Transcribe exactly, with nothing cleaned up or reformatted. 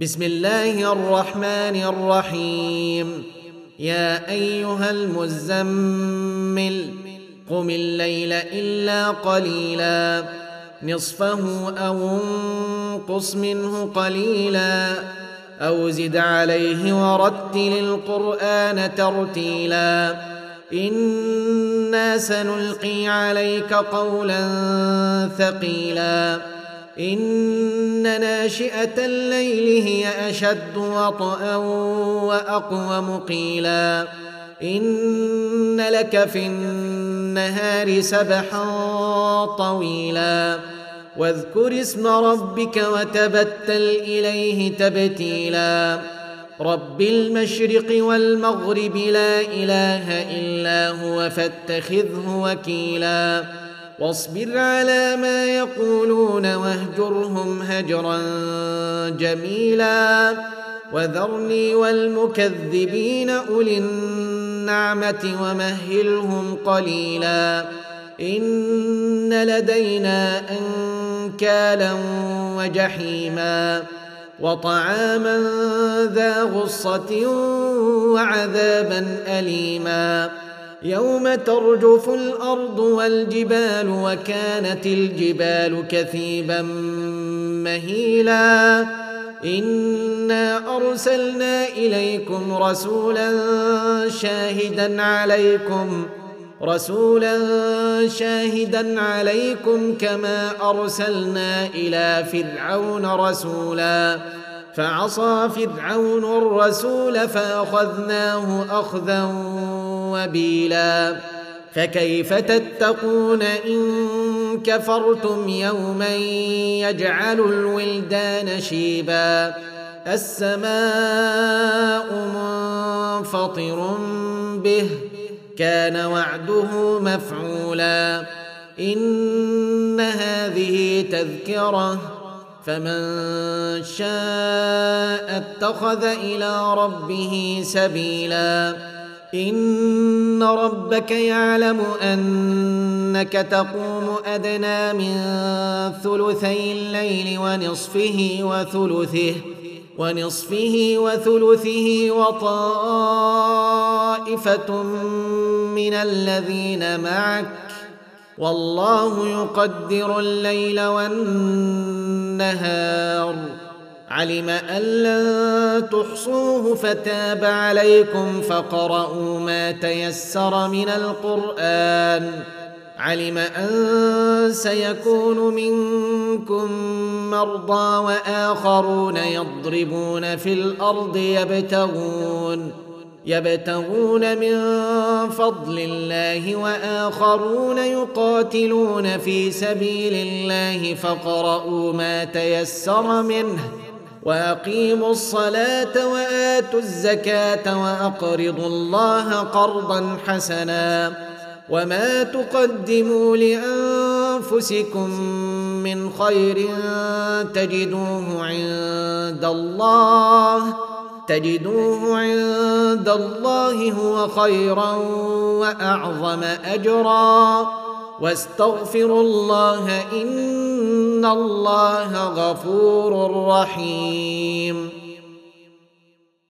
بسم الله الرحمن الرحيم. يا أيها المزمل قم الليل إلا قليلا نصفه أو انقص منه قليلا أو زد عليه ورتل القرآن ترتيلا إنا سنلقي عليك قولا ثقيلا إن ناشئة الليل هي أشد وطئا وأقوم قيلا إن لك في النهار سبحا طويلا واذكر اسم ربك وتبتل إليه تبتيلا رب المشرق والمغرب لا إله إلا هو فاتخذه وكيلا واصبر على ما يقولون واهجرهم هجرا جميلا وذرني والمكذبين أولي النعمة ومهلهم قليلا إن لدينا أنكالا وجحيما وطعاما ذا غصة وعذابا أليما يوم ترجف الأرض والجبال وكانت الجبال كثيبا مهيلا إنا أرسلنا إليكم رسولا شاهدا عليكم رسولا شاهدا عليكم كما أرسلنا إلى فرعون رسولا فعصى فرعون الرسول فأخذناه أخذا وبيلا فكيف تتقون إن كفرتم يوما يجعل الولدان شيبا السماء منفطر به كان وعده مفعولا إن هذه تذكرة فمن شاء اتخذ إلى ربه سبيلا إن ربك يعلم أنك تقوم أدنى من ثلثي الليل ونصفه وثلثه ونصفه وثلثه وطائفة من الذين معك والله يقدر الليل والنهار علم أن لن تحصوه فتاب عليكم فقرؤوا ما تيسر من القرآن علم أن سيكون منكم مرضى وآخرون يضربون في الأرض يبتغون يبتغون من فضل الله وآخرون يقاتلون في سبيل الله فقرؤوا ما تيسر منه وأقيموا الصلاة وآتوا الزكاة وأقرضوا الله قرضا حسنا وما تقدموا لأنفسكم من خير تجدوه عند الله تجدوه عند الله هو خيرا وأعظم أجرا واستغفروا الله إن الله غفور رحيم.